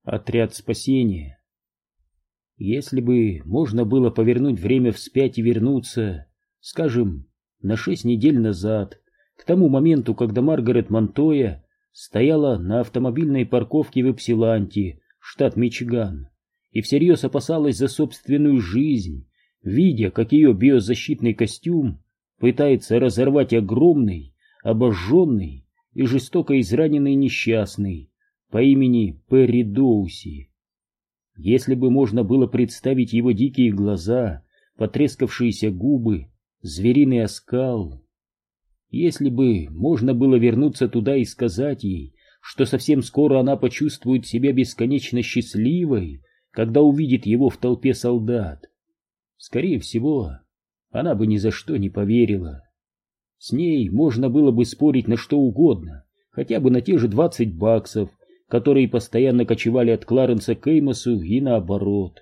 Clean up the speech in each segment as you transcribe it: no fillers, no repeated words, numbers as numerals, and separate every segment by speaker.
Speaker 1: Отряд спасения. Если бы можно было повернуть время вспять и вернуться, скажем, на 6 недель назад, к тому моменту, когда Маргарет Монтоя стояла на автомобильной парковке в Йпсиланте, штат Мичиган, и всерьез опасалась за собственную жизнь, видя, как ее биозащитный костюм пытается разорвать огромный, обожженный и жестоко израненный несчастный по имени Перри Доуси. Если бы можно было представить его дикие глаза, потрескавшиеся губы, звериный оскал. Если бы можно было вернуться туда и сказать ей, что совсем скоро она почувствует себя бесконечно счастливой, когда увидит его в толпе солдат. Скорее всего, она бы ни за что не поверила. С ней можно было бы спорить на что угодно, хотя бы на те же $20, которые постоянно кочевали от Кларенса к Эймосу и наоборот.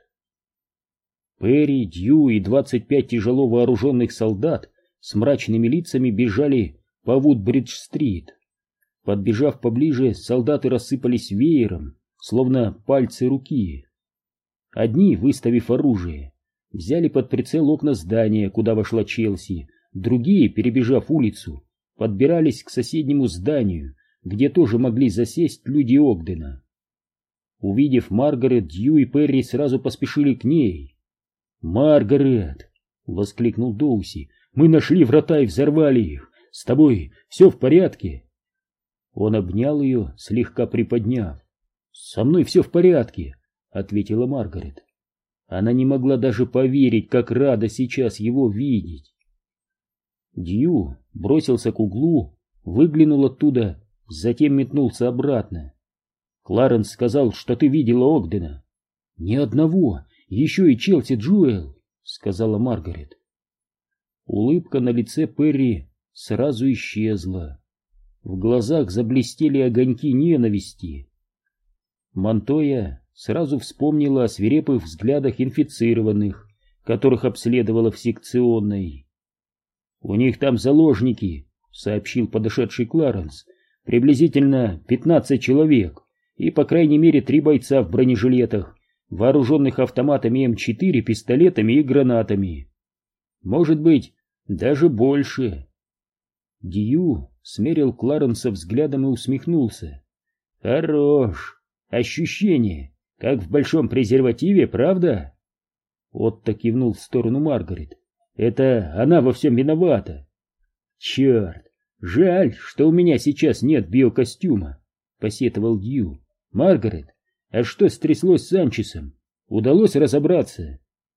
Speaker 1: Перри, Дью и 25 тяжело вооруженных солдат с мрачными лицами бежали по Вудбридж-стрит. Подбежав поближе, солдаты рассыпались веером, словно пальцы руки. Одни, выставив оружие, взяли под прицел окна здания, куда вошла Челси, другие, перебежав улицу, подбирались к соседнему зданию, где тоже могли засесть люди Огдена. Увидев Маргарет, Дью и Перри сразу поспешили к ней. «Маргарет!» — воскликнул Доуси. «Мы нашли врата и взорвали их! С тобой все в порядке?» Он обнял ее, слегка приподняв. «Со мной все в порядке», — ответила Маргарет. Она не могла даже поверить, как рада сейчас его видеть. Дью бросился к углу, выглянул оттуда, затем метнулся обратно. «Кларенс сказал, что ты видела Огдена». «Ни одного, еще и Челси Джоэл», — сказала Маргарет. Улыбка на лице Перри сразу исчезла. В глазах заблестели огоньки ненависти. Монтоя сразу вспомнила о свирепых взглядах инфицированных, которых обследовала в секционной. «У них там заложники», — сообщил подошедший Кларенс. «Приблизительно 15 человек и по крайней мере 3 бойца в бронежилетах, вооруженных автоматами М4, пистолетами и гранатами. Может быть, даже больше». Дью смерил Кларенса взглядом и усмехнулся. «Хорош! Ощущение, как в большом презервативе, правда?» Отто кивнул в сторону Маргарет. «Это она во всем виновата». «Черт! Жаль, что у меня сейчас нет биокостюма», — посетовал Дью. «Маргарет, а что стряслось с Санчесом? Удалось разобраться?»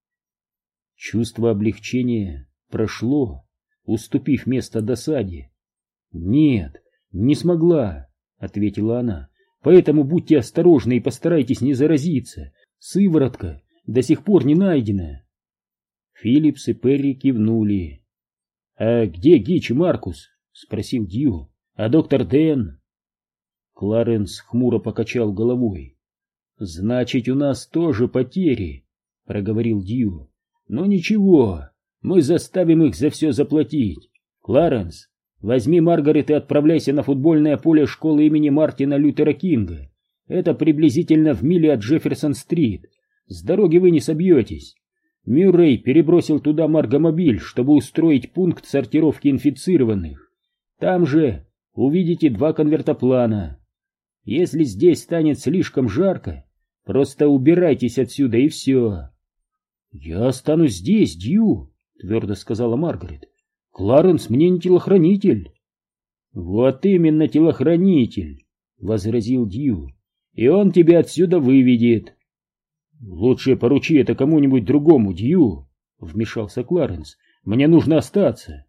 Speaker 1: Чувство облегчения прошло, уступив место досаде. «Нет, не смогла», — ответила она. «Поэтому будьте осторожны и постарайтесь не заразиться. Сыворотка до сих пор не найдена». Филлипс и Перри кивнули. «А где Гич и Маркус?» — спросил Дью. «А доктор Дэн?» Кларенс хмуро покачал головой. «Значит, у нас тоже потери», — проговорил Дью. «Но ничего, мы заставим их за все заплатить. Кларенс, возьми Маргарет и отправляйся на футбольное поле школы имени Мартина Лютера Кинга. Это приблизительно в миле от Джефферсон-стрит. С дороги вы не собьетесь. Мюррей перебросил туда Маргомобиль, чтобы устроить пункт сортировки инфицированных. Там же увидите 2 конвертоплана. Если здесь станет слишком жарко, просто убирайтесь отсюда и все». «Я останусь здесь, Дью», — твердо сказала Маргарет. «Кларенс мне не телохранитель». «Вот именно телохранитель», — возразил Дью. «И он тебя отсюда выведет». «Лучше поручи это кому-нибудь другому, Дью», — вмешался Кларенс. «Мне нужно остаться».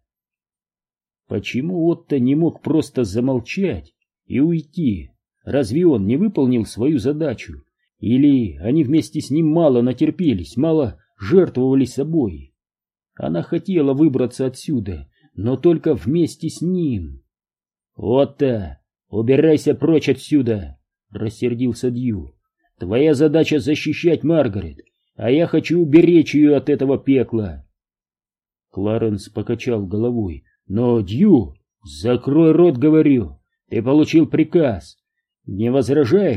Speaker 1: Почему Отто не мог просто замолчать и уйти? Разве он не выполнил свою задачу? Или они вместе с ним мало натерпелись, мало жертвовали собой? Она хотела выбраться отсюда, но только вместе с ним. «Отто, убирайся прочь отсюда!» — рассердился Дью. «Твоя задача защищать Маргарет, а я хочу уберечь ее от этого пекла». Кларенс покачал головой. «Но, Дью, закрой рот, говорю, ты получил приказ. Не возражаешь,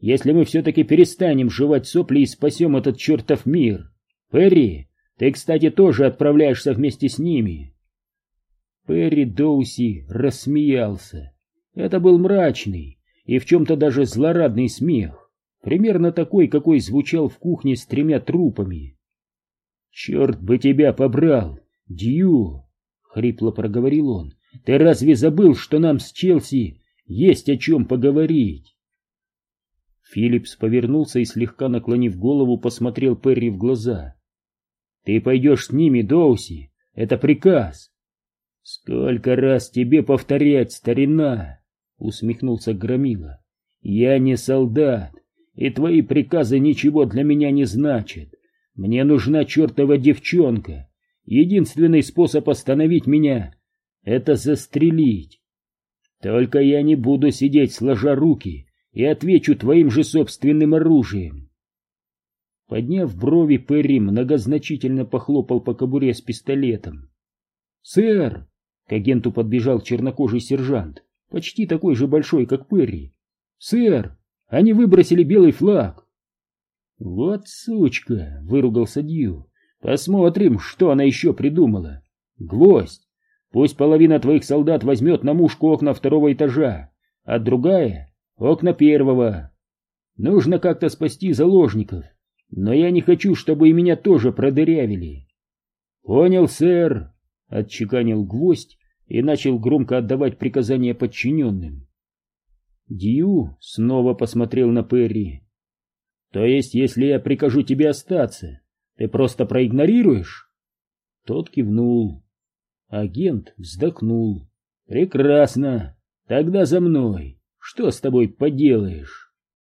Speaker 1: если мы все-таки перестанем жевать сопли и спасем этот чертов мир. Перри, ты, кстати, тоже отправляешься вместе с ними». Перри Доуси рассмеялся. Это был мрачный и в чем-то даже злорадный смех, примерно такой, какой звучал в кухне с 3 трупами. «Черт бы тебя побрал, Дью!» — хрипло проговорил он. «Ты разве забыл, что нам с Челси есть о чем поговорить?» Филлипс повернулся и, слегка наклонив голову, посмотрел Перри в глаза. «Ты пойдешь с ними, Доуси, это приказ». «Сколько раз тебе повторять, старина?» — усмехнулся Громила. «Я не солдат, и твои приказы ничего для меня не значат. Мне нужна чертова девчонка. Единственный способ остановить меня — это застрелить. Только я не буду сидеть сложа руки и отвечу твоим же собственным оружием». Подняв брови, Перри многозначительно похлопал по кобуре с пистолетом. «Сэр!» — к агенту подбежал чернокожий сержант, почти такой же большой, как Перри. «Сэр, они выбросили белый флаг!» «Вот сучка!» — выругался Дью. «Посмотрим, что она еще придумала. Гвоздь! Пусть половина твоих солдат возьмет на мушку окна 2-го этажа, а другая — окна 1-го. Нужно как-то спасти заложников, но я не хочу, чтобы и меня тоже продырявили». «Понял, сэр!» — отчеканил Гвоздь и начал громко отдавать приказания подчиненным. Дью снова посмотрел на Перри. «То есть, если я прикажу тебе остаться, ты просто проигнорируешь?» Тот кивнул. Агент вздохнул. «Прекрасно. Тогда за мной. Что с тобой поделаешь?»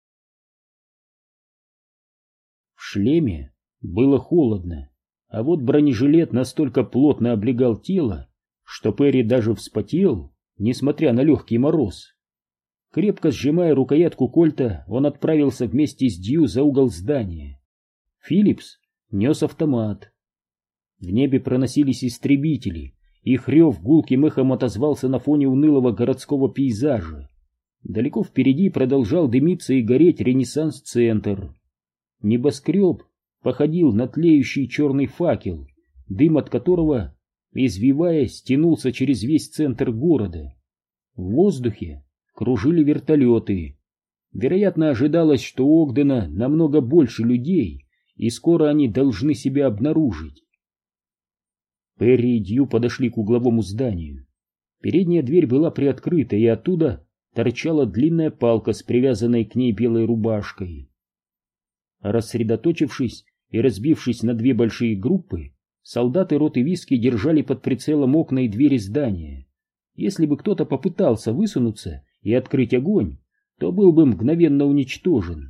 Speaker 1: В шлеме было холодно, а вот бронежилет настолько плотно облегал тело, что Перри даже вспотел, несмотря на легкий мороз. Крепко сжимая рукоятку кольта, он отправился вместе с Дью за угол здания. Филлипс нес автомат. В небе проносились истребители, их рев гулким эхом отозвался на фоне унылого городского пейзажа. Далеко впереди продолжал дымиться и гореть Ренессанс-центр. Небоскреб походил на тлеющий черный факел, дым от которого, извиваясь, тянулся через весь центр города. В воздухе кружили вертолеты. Вероятно, ожидалось, что у Огдена намного больше людей, и скоро они должны себя обнаружить. Перри и Дью подошли к угловому зданию. Передняя дверь была приоткрыта, и оттуда торчала длинная палка с привязанной к ней белой рубашкой. Рассредоточившись и разбившись на 2 большие группы, солдаты роты Виски держали под прицелом окна и двери здания. Если бы кто-то попытался высунуться и открыть огонь, то был бы мгновенно уничтожен.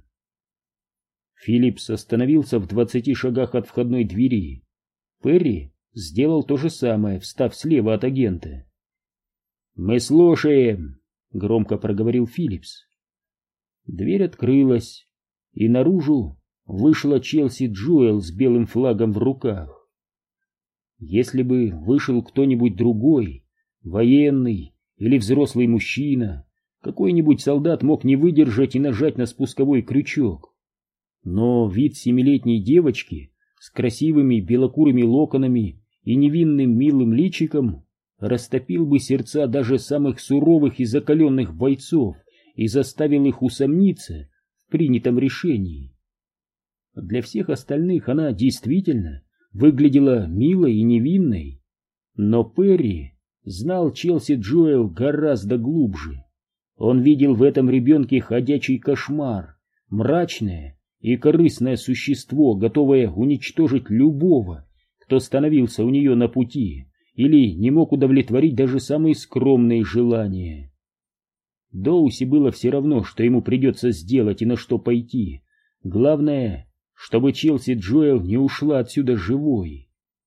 Speaker 1: Филлипс остановился в 20 шагах от входной двери. Перри сделал то же самое, встав слева от агента. «Мы слушаем», — громко проговорил Филлипс. Дверь открылась, и наружу вышла Челси Джоэл с белым флагом в руках. Если бы вышел кто-нибудь другой, военный или взрослый мужчина, какой-нибудь солдат мог не выдержать и нажать на спусковой крючок. Но вид 7-летней девочки с красивыми белокурыми локонами и невинным милым личиком растопил бы сердца даже самых суровых и закаленных бойцов и заставил их усомниться в принятом решении. Для всех остальных она действительно выглядела милой и невинной, но Перри знал Челси Джоэл гораздо глубже. Он видел в этом ребенке ходячий кошмар, мрачное и корыстное существо, готовое уничтожить любого, кто становился у нее на пути или не мог удовлетворить даже самые скромные желания. Доуси было все равно, что ему придется сделать и на что пойти. Главное, чтобы Челси Джоэл не ушла отсюда живой.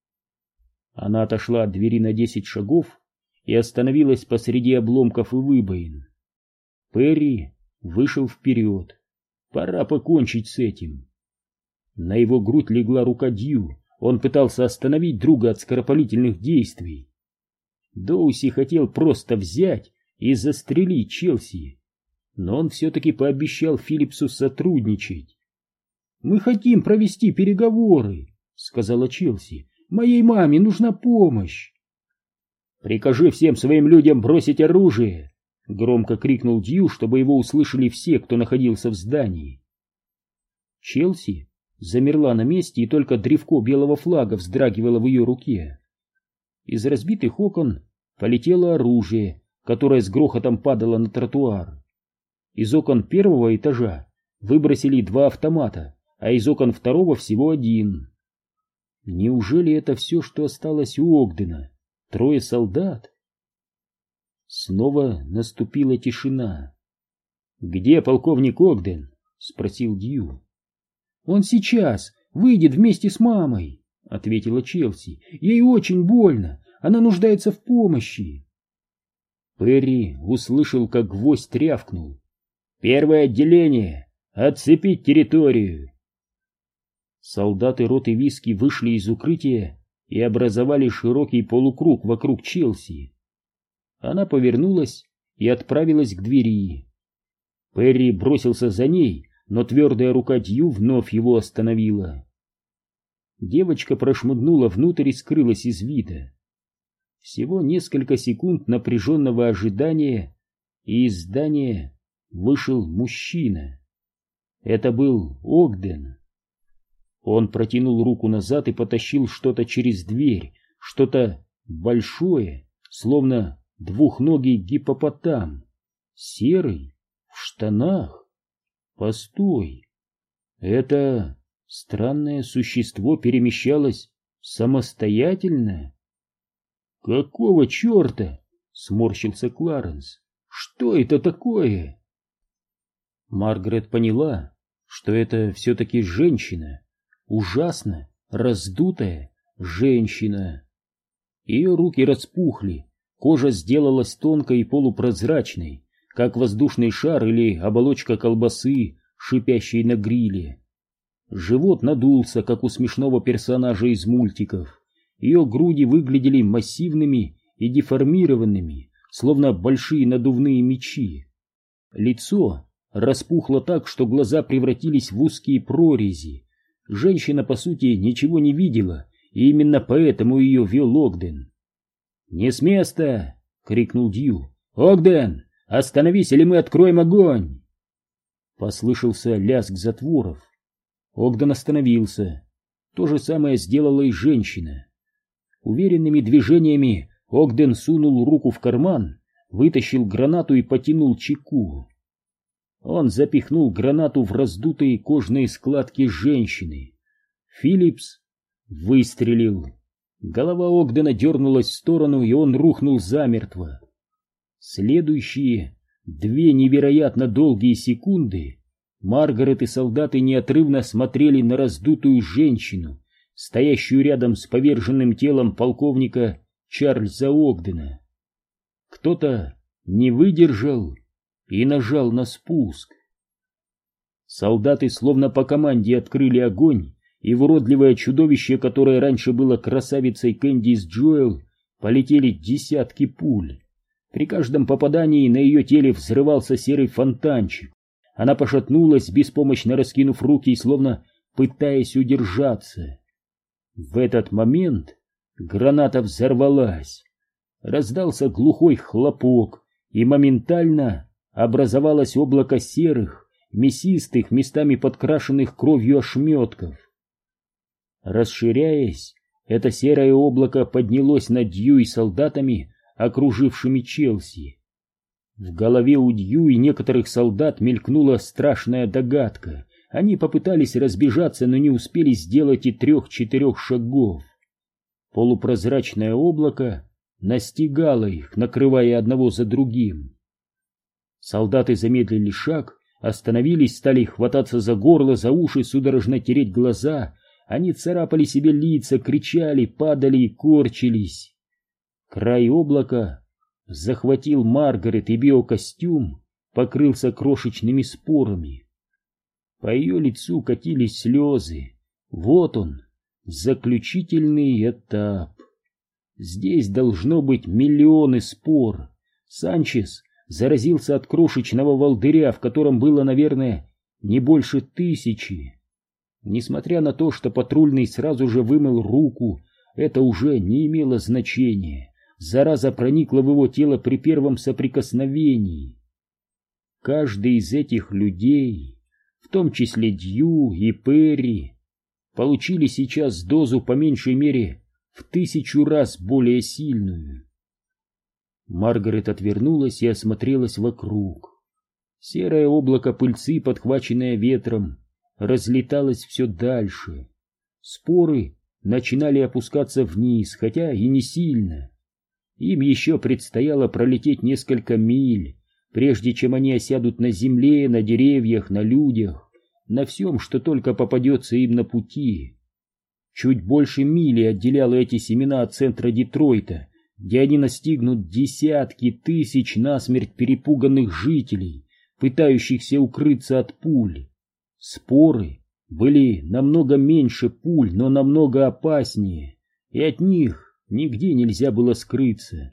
Speaker 1: Она отошла от двери на 10 шагов и остановилась посреди обломков и выбоин. Перри вышел вперед. Пора покончить с этим. На его грудь легла рука Дью. Он пытался остановить друга от скоропалительных действий. Доуси хотел просто взять и застрелить Челси. но он все-таки пообещал Филлипсу сотрудничать. «Мы хотим провести переговоры», — сказала Челси. «Моей маме нужна помощь». «Прикажи всем своим людям бросить оружие», — громко крикнул Дью, чтобы его услышали все, кто находился в здании. Челси замерла на месте, и только древко белого флага вздрагивало в ее руке. Из разбитых окон полетело оружие, которое с грохотом падало на тротуар. Из окон первого этажа выбросили 2 автомата, а из окон второго всего 1. Неужели это все, что осталось у Огдена? 3 солдат? Снова наступила тишина. «Где полковник Огден?» — спросил Дью. «Он сейчас выйдет вместе с мамой», — ответила Челси. «Ей очень больно, она нуждается в помощи». Перри услышал, как гвоздь трявкнул. «Первое отделение! Отцепить территорию!» Солдаты роты Виски вышли из укрытия и образовали широкий полукруг вокруг Челси. Она повернулась и отправилась к двери. Перри бросился за ней, но твердая рука Дью вновь его остановила. Девочка прошмыгнула внутрь и скрылась из вида. Всего несколько секунд напряженного ожидания, и из здания вышел мужчина. Это был Огден. Он протянул руку назад и потащил что-то через дверь, что-то большое, словно двухногий гиппопотам, серый, в штанах. Постой, это странное существо перемещалось самостоятельно? «Какого черта?» — сморщился Кларенс. «Что это такое?» Маргарет поняла, что это все-таки женщина, ужасно раздутая женщина. Ее руки распухли, кожа сделалась тонкой и полупрозрачной, как воздушный шар или оболочка колбасы, шипящей на гриле. Живот надулся, как у смешного персонажа из мультиков. Ее груди выглядели массивными и деформированными, словно большие надувные мечи. Лицо распухло так, что глаза превратились в узкие прорези. Женщина, по сути, ничего не видела, и именно поэтому ее вел Огден. «Не с места!» — крикнул Дью. «Огден, остановись, или мы откроем огонь!» Послышался лязг затворов. Огден остановился. То же самое сделала и женщина. Уверенными движениями Огден сунул руку в карман, вытащил гранату и потянул чеку. Он запихнул гранату в раздутые кожные складки женщины. Филлипс выстрелил. Голова Огдена дернулась в сторону, и он рухнул замертво. Следующие 2 невероятно долгие секунды Маргарет и солдаты неотрывно смотрели на раздутую женщину, стоящую рядом с поверженным телом полковника Чарльза Огдена. Кто-то не выдержал и нажал на спуск. Солдаты словно по команде открыли огонь, и в уродливое чудовище, которое раньше было красавицей Кэндис Джоэл, полетели десятки пуль. При каждом попадании на ее теле взрывался серый фонтанчик. Она пошатнулась, беспомощно раскинув руки и словно пытаясь удержаться. В этот момент граната взорвалась. Раздался глухой хлопок, и моментально образовалось облако серых, мясистых, местами подкрашенных кровью ошметков. Расширяясь, это серое облако поднялось над Дью и солдатами, окружившими Челси. В голове у Дью и некоторых солдат мелькнула страшная догадка. Они попытались разбежаться, но не успели сделать и 3-4 шагов. Полупрозрачное облако настигало их, накрывая одного за другим. Солдаты замедлили шаг, остановились, стали хвататься за горло, за уши, судорожно тереть глаза. Они царапали себе лица, кричали, падали и корчились. Край облака захватил Маргарет, и биокостюм покрылся крошечными спорами. По ее лицу катились слезы. Вот он, заключительный этап. Здесь должно быть миллионы спор. Санчес заразился от крошечного волдыря, в котором было, наверное, не больше 1000. Несмотря на то, что патрульный сразу же вымыл руку, это уже не имело значения. Зараза проникла в его тело при первом соприкосновении. Каждый из этих людей, в том числе Дью и Перри, получили сейчас дозу по меньшей мере в 1000 раз более сильную. Маргарет отвернулась и осмотрелась вокруг. Серое облако пыльцы, подхваченное ветром, разлеталось все дальше. Споры начинали опускаться вниз, хотя и не сильно. Им еще предстояло пролететь несколько миль, прежде чем они осядут на земле, на деревьях, на людях, на всем, что только попадется им на пути. Чуть больше мили отделяло эти семена от центра Детройта, где они настигнут десятки тысяч насмерть перепуганных жителей, пытающихся укрыться от пуль. Споры были намного меньше пуль, но намного опаснее, и от них нигде нельзя было скрыться.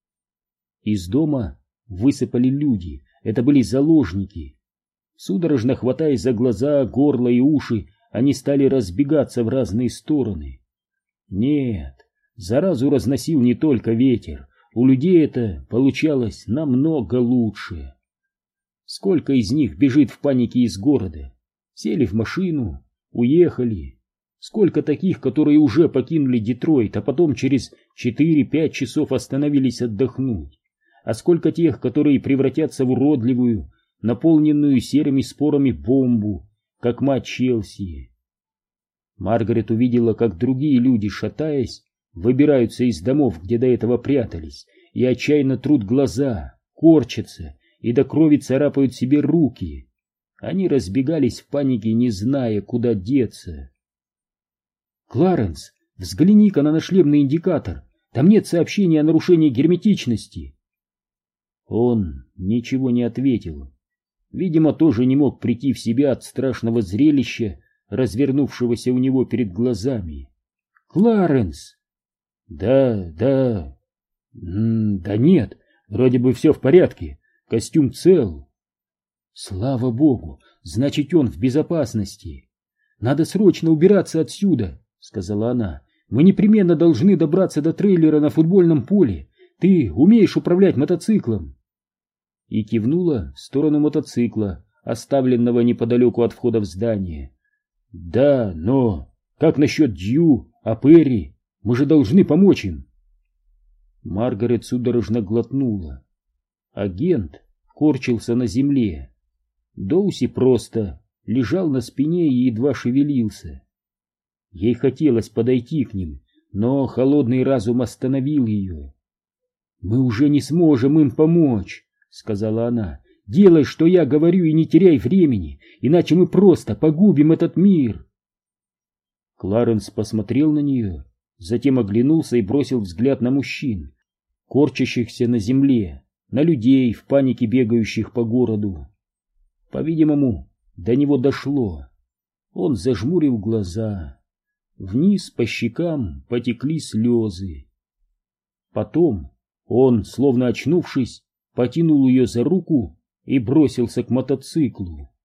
Speaker 1: Из дома высыпали люди, это были заложники. Судорожно хватаясь за глаза, горло и уши, они стали разбегаться в разные стороны. Нет, заразу разносил не только ветер, у людей это получалось намного лучше. Сколько из них бежит в панике из города? Сели в машину, уехали. Сколько таких, которые уже покинули Детройт, а потом через 4-5 часов остановились отдохнуть? А сколько тех, которые превратятся в уродливую, наполненную серыми спорами бомбу, как мать Челси? Маргарет увидела, как другие люди, шатаясь, выбираются из домов, где до этого прятались, и отчаянно трут глаза, корчатся и до крови царапают себе руки. Они разбегались в панике, не зная, куда деться. «Кларенс, взгляни-ка на наш шлемный индикатор. Там нет сообщения о нарушении герметичности». Он ничего не ответил. Видимо, тоже не мог прийти в себя от страшного зрелища, развернувшегося у него перед глазами. «Кларенс!» Да нет, вроде бы все в порядке, костюм цел». «Слава богу, значит, он в безопасности. Надо срочно убираться отсюда», — сказала она. «Мы непременно должны добраться до трейлера на футбольном поле. Ты умеешь управлять мотоциклом?» И кивнула в сторону мотоцикла, оставленного неподалеку от входа в здание. «Да, но как насчет Дью, Перри? Мы же должны помочь им». Маргарет судорожно глотнула. Агент корчился на земле. Доуси просто лежал на спине и едва шевелился. Ей хотелось подойти к ним, но холодный разум остановил ее. «Мы уже не сможем им помочь», — сказала она. «Делай, что я говорю, и не теряй времени, иначе мы просто погубим этот мир». Кларенс посмотрел на нее, затем оглянулся и бросил взгляд на мужчин, корчащихся на земле, на людей, в панике бегающих по городу. По-видимому, до него дошло. Он зажмурил глаза. Вниз по щекам потекли слезы. Потом он, словно очнувшись, потянул ее за руку и бросился к мотоциклу.